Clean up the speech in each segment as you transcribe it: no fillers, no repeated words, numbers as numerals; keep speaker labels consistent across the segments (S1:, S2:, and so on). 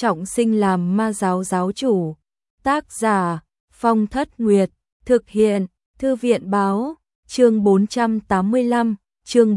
S1: trọng sinh làm ma giáo giáo chủ. Tác giả Phong Thất Nguyệt. Thực hiện Thư viện báo. Chương 485. Chương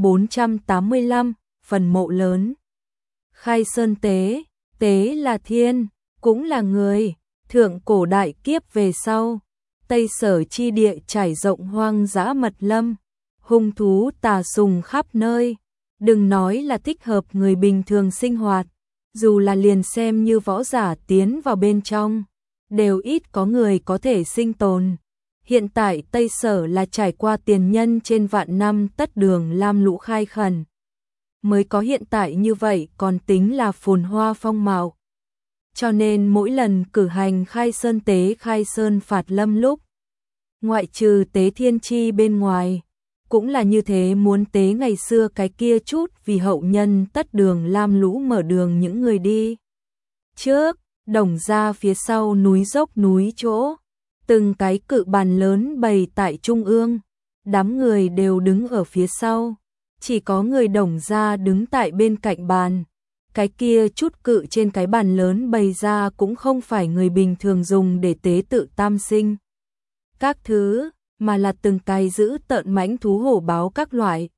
S1: 485. Phần mộ lớn. Khai Sơn Tế. Tế là thiên, cũng là người. Thượng cổ đại kiếp về sau, Tây Sở chi địa trải rộng hoang dã mật lâm, hung thú tà sùng khắp nơi. Đừng nói là thích hợp người bình thường sinh hoạt, dù là liền xem như võ giả tiến vào bên trong, đều ít có người có thể sinh tồn. Hiện tại Tây Sở là trải qua tiền nhân trên vạn năm tất đường lam lũ khai khẩn, mới có hiện tại như vậy, còn tính là phồn hoa phong mạo. Cho nên mỗi lần cử hành khai sơn tế, khai sơn phạt lâm lúc, ngoại trừ tế thiên chi bên ngoài, cũng là như thế, muốn tế ngày xưa cái kia chút vì hậu nhân tất đường lam lũ mở đường những người đi trước, Đồng gia phía sau núi dốc núi chỗ, từng cái cự bàn lớn bày tại trung ương, đám người đều đứng ở phía sau, chỉ có người Đồng gia đứng tại bên cạnh bàn. Cái kia chút cự trên cái bàn lớn bày ra cũng không phải người bình thường dùng để tế tự tam sinh các thứ, mà là từng cái giữ tợn mãnh thú hổ báo các loại,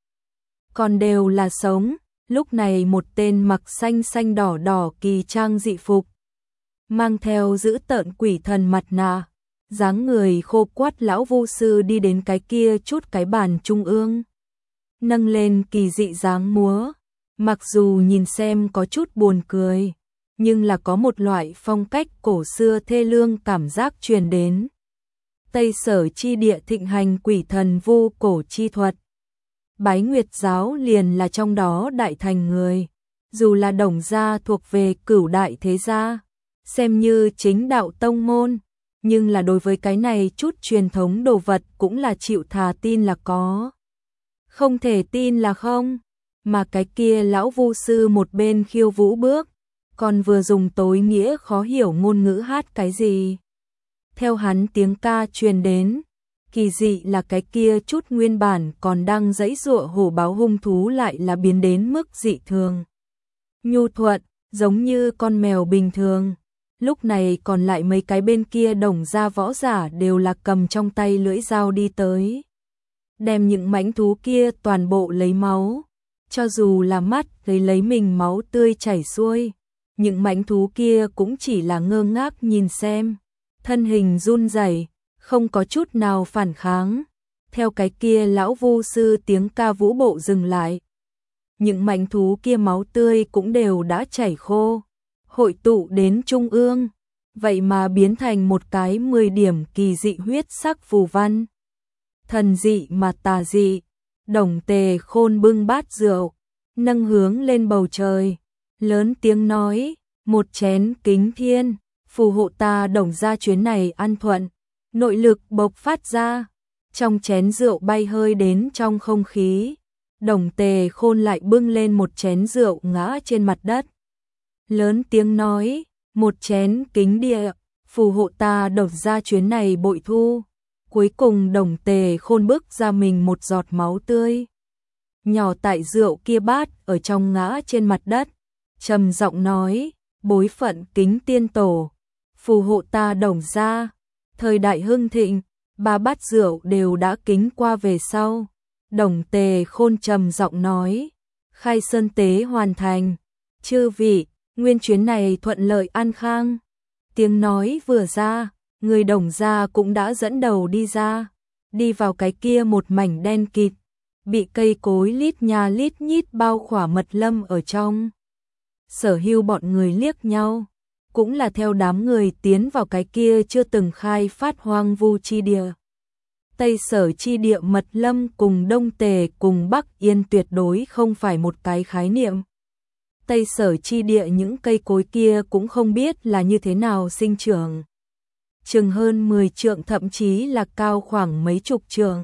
S1: còn đều là sống. Lúc này một tên mặc xanh xanh đỏ đỏ kỳ trang dị phục, mang theo giữ tợn quỷ thần mặt nạ, dáng người khô quắt lão vu sư đi đến cái kia chút cái bàn trung ương, nâng lên kỳ dị dáng múa. Mặc dù nhìn xem có chút buồn cười, nhưng là có một loại phong cách cổ xưa thê lương cảm giác truyền đến. Tây Sở chi địa thịnh hành quỷ thần vu cổ chi thuật, Bái Nguyệt giáo liền là trong đó đại thành người. Dù là Đồng gia thuộc về cửu đại thế gia, xem như chính đạo tông môn, nhưng là đối với cái này chút truyền thống đồ vật cũng là chịu thà tin là có, không thể tin là không. Mà cái kia lão vu sư một bên khiêu vũ bước, còn vừa dùng tối nghĩa khó hiểu ngôn ngữ hát cái gì. Theo hắn tiếng ca truyền đến, kỳ dị là cái kia chút nguyên bản còn đang giãy giụa hổ báo hung thú lại là biến đến mức dị thường nhu thuận, giống như con mèo bình thường. Lúc này còn lại mấy cái bên kia Đồng gia võ giả đều là cầm trong tay lưỡi dao đi tới, đem những mãnh thú kia toàn bộ lấy máu. Cho dù là mắt lấy mình máu tươi chảy xuôi, những mãnh thú kia cũng chỉ là ngơ ngác nhìn xem, thân hình run rẩy, không có chút nào phản kháng. Theo cái kia lão vu sư tiếng ca vũ bộ dừng lại, những mãnh thú kia máu tươi cũng đều đã chảy khô, hội tụ đến trung ương, vậy mà biến thành một cái 10 điểm kỳ dị huyết sắc phù văn. Thần dị mà tà dị. Đồng Tề Khôn bưng bát rượu, nâng hướng lên bầu trời, lớn tiếng nói, một chén kính thiên, phù hộ ta Đồng gia chuyến này an thuận. Nội lực bộc phát ra, trong chén rượu bay hơi đến trong không khí. Đồng Tề Khôn lại bưng lên một chén rượu ngã trên mặt đất, lớn tiếng nói, một chén kính địa, phù hộ ta Đồng gia chuyến này bội thu. Cuối cùng Đồng Tề Khôn bức ra mình một giọt máu tươi nhỏ tại rượu kia bát ở trong ngã trên mặt đất, trầm giọng nói, bối phận kính tiên tổ, phù hộ ta Đồng gia thời đại hưng thịnh. 3 bát rượu đều đã kính qua về sau, Đồng Tề Khôn trầm giọng nói, khai sơn tế hoàn thành, chư vị nguyên chuyến này thuận lợi an khang. Tiếng nói vừa ra, người Đồng gia cũng đã dẫn đầu đi ra, đi vào cái kia một mảnh đen kịt, bị cây cối lít nha lít nhít bao khỏa mật lâm ở trong. Sở hữu bọn người liếc nhau, cũng là theo đám người tiến vào cái kia chưa từng khai phát hoang vu chi địa. Tây Sở chi địa mật lâm cùng Đông Tề cùng Bắc Yên tuyệt đối không phải một cái khái niệm. Tây Sở chi địa những cây cối kia cũng không biết là như thế nào sinh trưởng, chừng hơn 10 trượng, thậm chí là cao khoảng mấy chục trượng.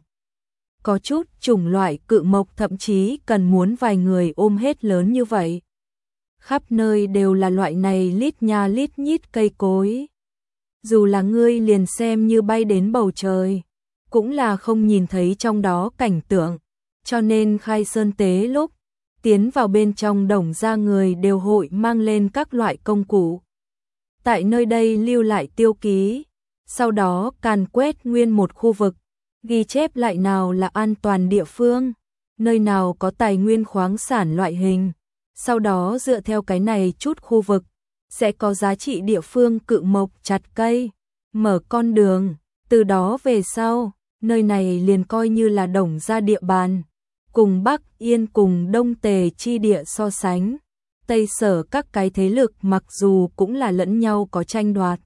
S1: Có chút chủng loại cự mộc thậm chí cần muốn vài người ôm hết lớn như vậy. Khắp nơi đều là loại này lít nha lít nhít cây cối. Dù là ngươi liền xem như bay đến bầu trời, cũng là không nhìn thấy trong đó cảnh tượng. Cho nên khai sơn tế lúc tiến vào bên trong Đồng gia người đều hội mang lên các loại công cụ, tại nơi đây lưu lại tiêu ký, sau đó càn quét nguyên một khu vực, ghi chép lại nào là an toàn địa phương, nơi nào có tài nguyên khoáng sản loại hình, sau đó dựa theo cái này chút khu vực, sẽ có giá trị địa phương cự mộc chặt cây, mở con đường, từ đó về sau, nơi này liền coi như là Đồng gia địa bàn, cùng Bắc Yên cùng Đông Tề chi địa so sánh. Tây Sở các cái thế lực mặc dù cũng là lẫn nhau có tranh đoạt,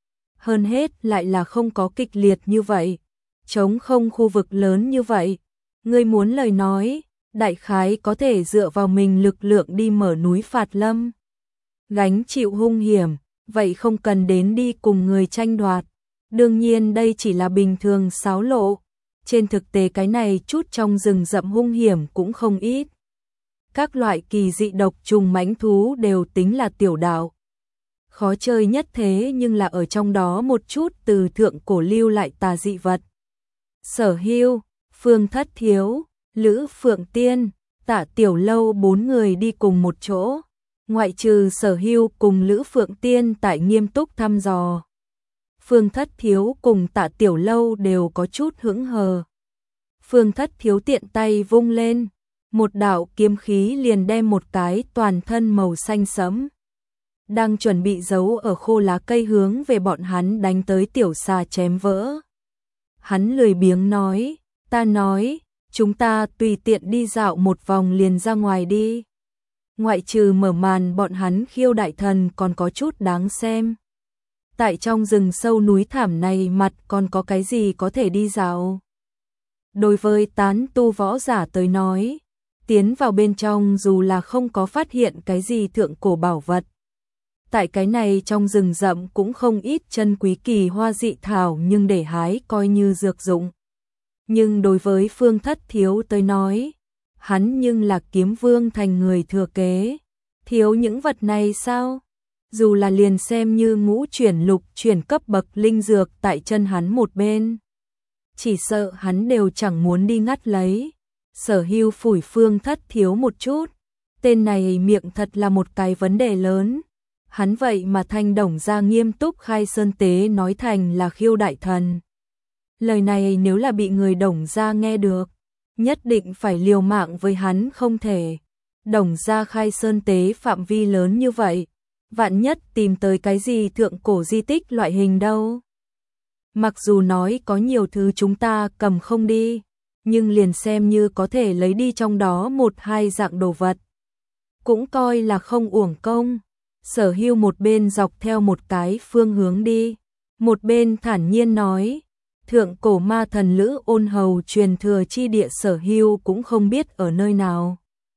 S1: hơn hết lại là không có kịch liệt như vậy, trống không khu vực lớn như vậy. Ngươi muốn lời nói, đại khái có thể dựa vào mình lực lượng đi mở núi Phạt Lâm, gánh chịu hung hiểm, vậy không cần đến đi cùng người tranh đoạt. Đương nhiên đây chỉ là bình thường xáo lộ, trên thực tế cái này chút trong rừng rậm hung hiểm cũng không ít. Các loại kỳ dị độc trùng mãnh thú đều tính là tiểu đạo. Khó chơi nhất thế nhưng là ở trong đó một chút từ thượng cổ lưu lại tà dị vật. Sở Hưu, Phương Thất Thiếu, Lữ Phượng Tiên, Tạ Tiểu Lâu 4 người đi cùng một chỗ. Ngoại trừ Sở Hưu cùng Lữ Phượng Tiên tại nghiêm túc thăm dò, Phương Thất Thiếu cùng Tạ Tiểu Lâu đều có chút hững hờ. Phương Thất Thiếu tiện tay vung lên, một đạo kiếm khí liền đem một cái toàn thân màu xanh sẫm, đang chuẩn bị giấu ở khô lá cây hướng về bọn hắn đánh tới tiểu xà chém vỡ. Hắn lười biếng nói, ta nói, chúng ta tùy tiện đi dạo một vòng liền ra ngoài đi. Ngoại trừ mở màn bọn hắn khiêu đại thần còn có chút đáng xem. Tại trong rừng sâu núi thảm này mặt còn có cái gì có thể đi dạo. Đối với tán tu võ giả tới nói, tiến vào bên trong dù là không có phát hiện cái gì thượng cổ bảo vật. Tại cái này trong rừng rậm cũng không ít chân quý kỳ hoa dị thảo nhưng để hái coi như dược dụng. Nhưng đối với Phương Thất Thiếu tới nói, hắn nhưng là kiếm vương thành người thừa kế. Thiếu những vật này sao? Dù là liền xem như ngũ chuyển lục chuyển cấp bậc linh dược tại chân hắn một bên, chỉ sợ hắn đều chẳng muốn đi ngắt lấy. Sở Hưu phủi Phương Thất Thiếu một chút, tên này miệng thật là một cái vấn đề lớn. Hắn vậy mà thanh Đồng gia nghiêm túc khai sơn tế nói thành là khiêu đại thần. Lời này nếu là bị người Đồng gia nghe được, nhất định phải liều mạng với hắn không thể. Đồng gia khai sơn tế phạm vi lớn như vậy, vạn nhất tìm tới cái gì thượng cổ di tích loại hình đâu. Mặc dù nói có nhiều thứ chúng ta cầm không đi, nhưng liền xem như có thể lấy đi trong đó một hai dạng đồ vật, cũng coi là không uổng công. Sở Hưu một bên dọc theo một cái phương hướng đi, một bên thản nhiên nói, thượng cổ ma thần Lữ Ôn Hầu truyền thừa chi địa Sở Hưu cũng không biết ở nơi nào.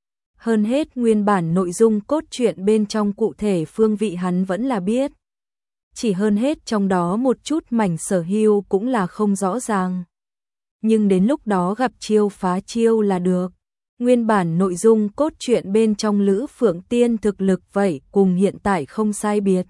S1: Hơn hết nguyên bản nội dung cốt truyện bên trong cụ thể phương vị hắn vẫn là biết. Chỉ hơn hết trong đó một chút mảnh Sở Hưu cũng là không rõ ràng. Nhưng đến lúc đó gặp chiêu phá chiêu là được. Nguyên bản nội dung cốt truyện bên trong Lữ Phượng Tiên thực lực vậy cùng hiện tại không sai biệt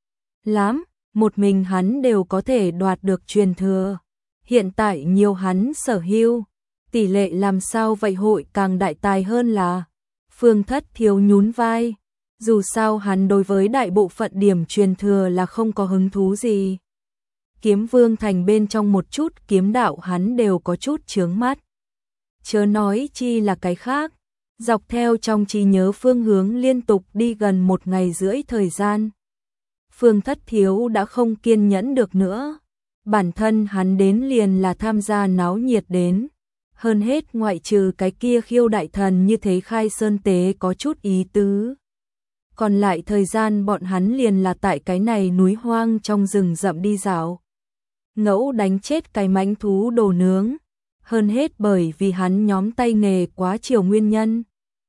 S1: lắm, một mình hắn đều có thể đoạt được truyền thừa. Hiện tại nhiều hắn Sở Hưu, tỷ lệ làm sao vậy hội càng đại tài hơn là. Phương Thất Thiếu nhún vai, dù sao hắn đối với đại bộ phận điểm truyền thừa là không có hứng thú gì. Kiếm Vương thành bên trong một chút kiếm đạo hắn đều có chút chướng mắt. Chớ nói chi là cái khác, dọc theo trong trí nhớ phương hướng liên tục đi gần 1 ngày rưỡi thời gian. Phương Thất Thiếu đã không kiên nhẫn được nữa, bản thân hắn đến liền là tham gia náo nhiệt đến. Hơn hết ngoại trừ cái kia khiêu đại thần như thế khai sơn tế có chút ý tứ. Còn lại thời gian bọn hắn liền là tại cái này núi hoang trong rừng rậm đi dạo. Ngẫu đánh chết cái mãnh thú đồ nướng. Hơn hết bởi vì hắn nhóm tay nghề quá chiều nguyên nhân.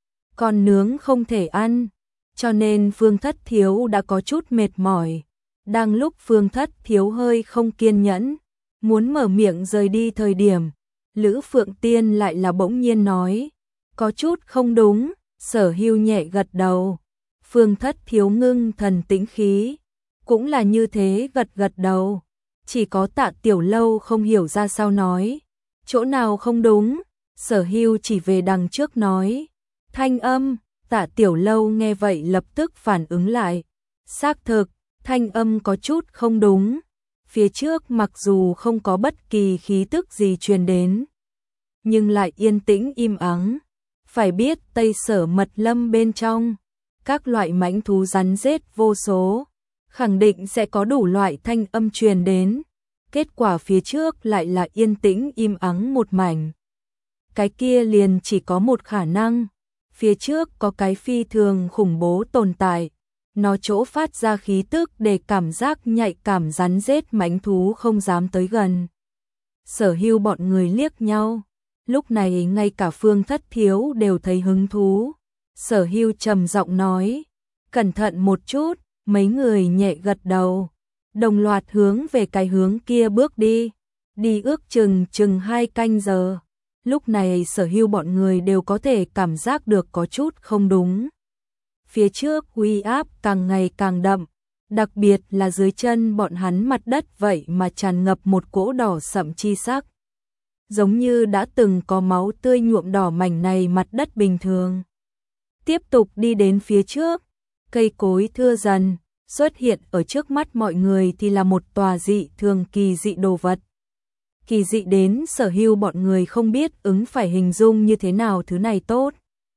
S1: Còn nướng không thể ăn, cho nên Phương Thất Thiếu đã có chút mệt mỏi. Đang lúc Phương Thất Thiếu hơi không kiên nhẫn, muốn mở miệng rời đi thời điểm, Lữ Phượng Tiên lại là bỗng nhiên nói, có chút không đúng. Sở Hưu nhẹ gật đầu. Phương Thất Thiếu ngưng thần tĩnh khí, cũng là như thế gật gật đầu. Chỉ có Tạ Tiểu Lâu không hiểu ra sao nói, chỗ nào không đúng. Sở Hưu chỉ về đằng trước nói, thanh âm. Tạ Tiểu Lâu nghe vậy lập tức phản ứng lại, xác thực, Thanh âm có chút không đúng. Phía trước mặc dù không có bất kỳ khí tức gì truyền đến, nhưng lại yên tĩnh im ắng. Phải biết Tây Sở Mật Lâm bên trong, các loại mãnh thú rắn rết vô số, khẳng định sẽ có đủ loại thanh âm truyền đến. Kết quả phía trước lại là yên tĩnh im ắng một mảnh. Cái kia liền chỉ có một khả năng, phía trước có cái phi thường khủng bố tồn tại, nó chỗ phát ra khí tức để cảm giác nhạy cảm rắn rết mãnh thú không dám tới gần. Sở Hưu bọn người liếc nhau, lúc này ngay cả Phương Thất Thiếu đều thấy hứng thú. Sở Hưu trầm giọng nói, cẩn thận một chút, mấy người nhẹ gật đầu, đồng loạt hướng về cái hướng kia bước đi, đi ước chừng 2 canh giờ. Lúc này Sở Hưu bọn người đều có thể cảm giác được có chút không đúng. Phía trước uy áp càng ngày càng đậm, đặc biệt là dưới chân bọn hắn mặt đất vậy mà tràn ngập một cỗ đỏ sậm chi sắc. Giống như đã từng có máu tươi nhuộm đỏ mảnh này mặt đất bình thường. Tiếp tục đi đến phía trước, cây cối thưa dần, xuất hiện ở trước mắt mọi người thì là một tòa dị thường kỳ dị đồ vật. Kỳ dị đến Sở Hưu bọn người không biết ứng phải hình dung như thế nào thứ này tốt.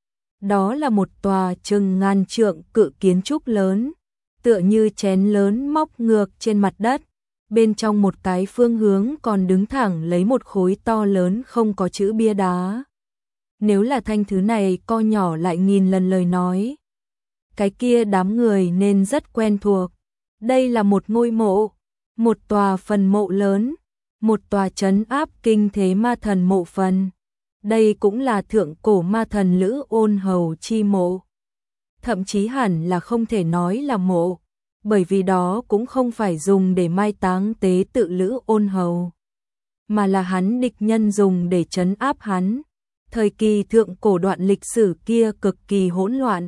S1: Đó là một tòa chừng ngàn trượng cự kiến trúc lớn, tựa như chén lớn móc ngược trên mặt đất. Bên trong một cái phương hướng còn đứng thẳng lấy một khối to lớn không có chữ bia đá. Nếu là thanh thứ này co nhỏ lại nghìn lần lời nói, cái kia đám người nên rất quen thuộc. Đây là một ngôi mộ, một tòa phần mộ lớn, một tòa trấn áp kinh thế ma thần mộ phần. Đây cũng là thượng cổ ma thần Lữ Ôn Hầu chi mộ. Thậm chí hẳn là không thể nói là mộ, bởi vì đó cũng không phải dùng để mai táng tế tự Lữ Ôn Hầu, mà là hắn địch nhân dùng để trấn áp hắn. Thời kỳ thượng cổ đoạn lịch sử kia cực kỳ hỗn loạn.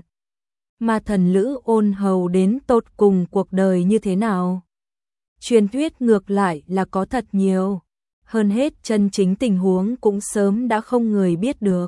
S1: Ma thần Lữ Ôn Hầu đến tột cùng cuộc đời như thế nào? Truyền thuyết ngược lại là có thật nhiều. Hơn hết chân chính tình huống cũng sớm đã không người biết được.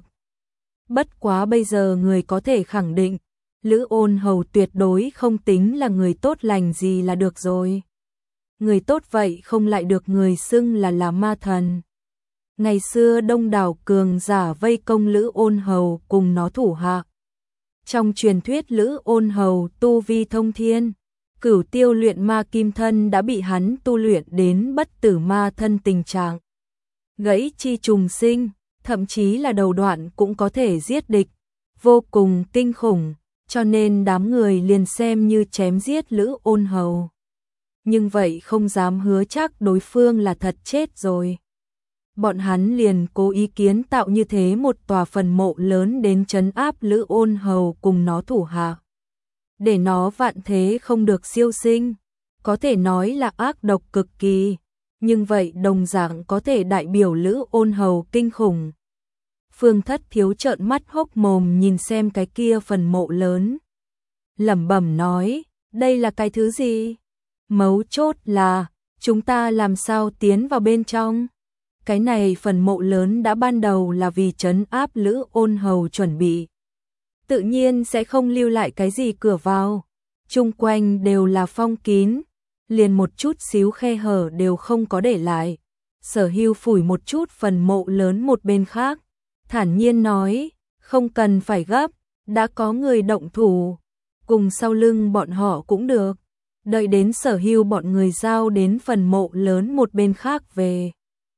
S1: Bất quá bây giờ người có thể khẳng định, Lữ Ôn Hầu tuyệt đối không tính là người tốt lành gì là được rồi. Người tốt vậy không lại được người xưng là ma thần. Ngày xưa đông đảo cường giả vây công Lữ Ôn Hầu cùng nó thủ hạ. Trong truyền thuyết Lữ Ôn Hầu tu vi thông thiên, Cửu Tiêu luyện ma kim thân đã bị hắn tu luyện đến bất tử ma thân tình trạng. Gãy chi trùng sinh, thậm chí là đầu đoạn cũng có thể giết địch, vô cùng kinh khủng, cho nên đám người liền xem như chém giết Lữ Ôn Hầu. Nhưng vậy không dám hứa chắc đối phương là thật chết rồi. Bọn hắn liền cố ý kiến tạo như thế một tòa phần mộ lớn đến trấn áp Lữ Ôn Hầu cùng nó thủ hạ, để nó vạn thế không được siêu sinh. Có thể nói là ác độc cực kỳ, nhưng vậy đồng dạng có thể đại biểu Lữ Ôn Hầu kinh khủng. Phương Thất Thiếu trợn mắt hốc mồm nhìn xem cái kia phần mộ lớn, lẩm bẩm nói, đây là cái thứ gì? Mấu chốt là, chúng ta làm sao tiến vào bên trong? Cái này phần mộ lớn đã ban đầu là vì trấn áp Lữ Ôn Hầu chuẩn bị. Tự nhiên sẽ không lưu lại cái gì cửa vào. Chung quanh đều là phong kín, liền một chút xíu khe hở đều không có để lại. Sở Hưu phủi một chút phần mộ lớn một bên khác, thản nhiên nói, không cần phải gấp, đã có người động thủ, cùng sau lưng bọn họ cũng được. Đợi đến Sở Hưu bọn người giao đến phần mộ lớn một bên khác về.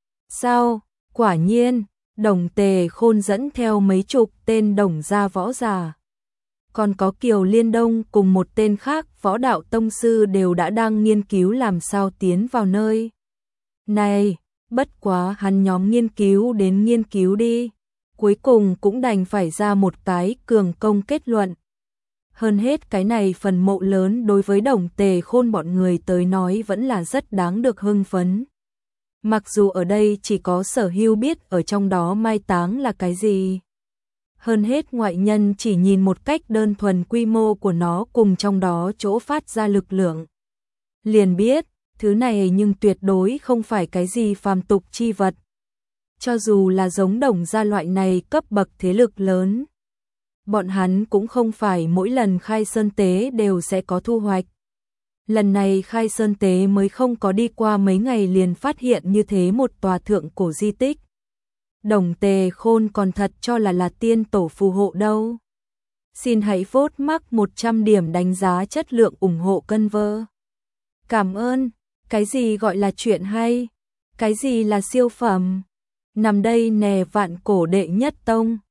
S1: Sao, quả nhiên, Đồng Tề Khôn dẫn theo mấy chục tên đồng gia võ giả. Còn có Kiều Liên Đông cùng một tên khác võ đạo tông sư đều đã đang nghiên cứu làm sao tiến vào nơi này. Bất quá hắn nhóm nghiên cứu đến nghiên cứu đi, cuối cùng cũng đành phải ra một cái cường công kết luận. Hơn hết cái này phần mộ lớn đối với Đồng Tề Khôn bọn người tới nói vẫn là rất đáng được hưng phấn. Mặc dù ở đây chỉ có Sở Hưu biết ở trong đó mai táng là cái gì. Hơn hết ngoại nhân chỉ nhìn một cách đơn thuần quy mô của nó cùng trong đó chỗ phát ra lực lượng, liền biết, thứ này nhưng tuyệt đối không phải cái gì phàm tục chi vật. Cho dù là giống Đồng gia loại này cấp bậc thế lực lớn, bọn hắn cũng không phải mỗi lần khai sơn tế đều sẽ có thu hoạch. Lần này khai sơn tế mới không có đi qua mấy ngày liền phát hiện như thế một tòa thượng cổ di tích. Đồng Tề Khôn còn thật cho là tiên tổ phù hộ đâu. Xin hãy vote mắc 100 điểm đánh giá chất lượng ủng hộ cân vơ. Cảm ơn. Cái gì gọi là chuyện hay? Cái gì là siêu phẩm? Nằm đây nè vạn cổ đệ nhất tông.